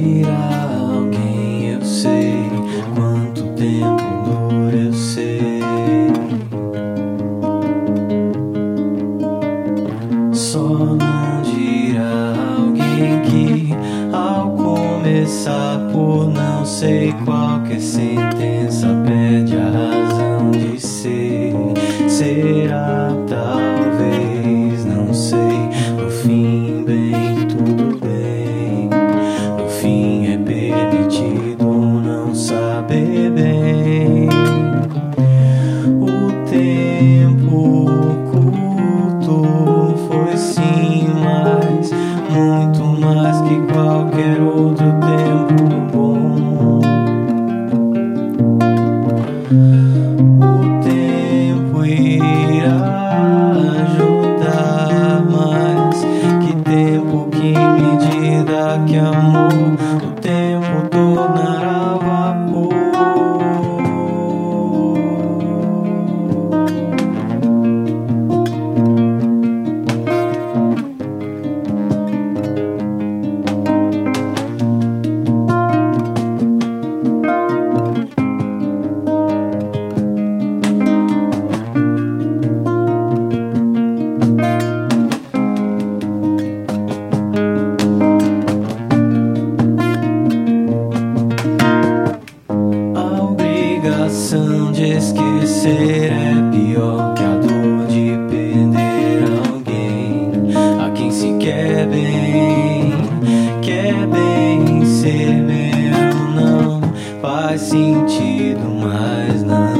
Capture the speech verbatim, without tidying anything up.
dirá alguém, eu sei quanto tempo dura, eu sei. Só não dirá alguém que ao começar por não sei qualquer sentença perde a razão de ser. Será talvez, não sei, no fim bem, tudo bem. No fim é permitido não saber bem. O tempo curto foi sim, mas muito mais que qualquer outro tempo bom. O tempo irá ajudar mais que tempo, que medida, que amor. O tempo tornará vapor. De esquecer é pior que a dor de perder alguém a quem se quer bem. Quer bem ser meu, não faz sentido mais não.